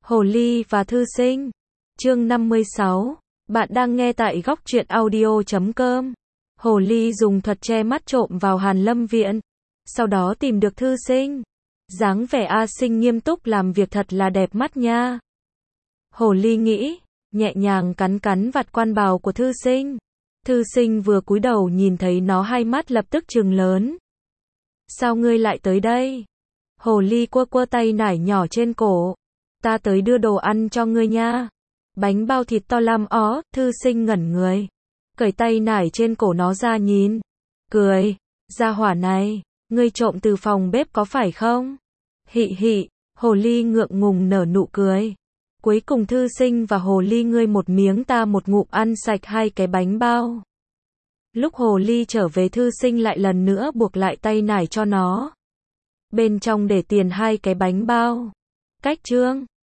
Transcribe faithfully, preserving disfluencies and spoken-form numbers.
Hồ ly và thư sinh. Chương năm mươi sáu. Bạn đang nghe tại góc truyện audio chấm com. Hồ ly dùng thuật che mắt trộm vào Hàn Lâm viện, sau đó tìm được thư sinh. Dáng vẻ A Sinh nghiêm túc làm việc thật là đẹp mắt nha. Hồ ly nghĩ, nhẹ nhàng cắn cắn vạt quan bào của thư sinh. Thư sinh vừa cúi đầu nhìn thấy nó, hai mắt lập tức trừng lớn. Sao ngươi lại tới đây? Hồ ly quơ quơ tay nải nhỏ trên cổ. Ta tới đưa đồ ăn cho ngươi nha. Bánh bao thịt to lăm ó. Thư sinh ngẩn người, cởi tay nải trên cổ nó ra nhìn, cười. Gia hỏa này, ngươi trộm từ phòng bếp có phải không? Hị hị. Hồ ly ngượng ngùng nở nụ cười. Cuối cùng thư sinh và hồ ly ngươi một miếng ta một ngụm ăn sạch hai cái bánh bao. Lúc hồ ly trở về, thư sinh lại lần nữa buộc lại tay nải cho nó. Bên trong để tiền hai cái bánh bao. Cách chương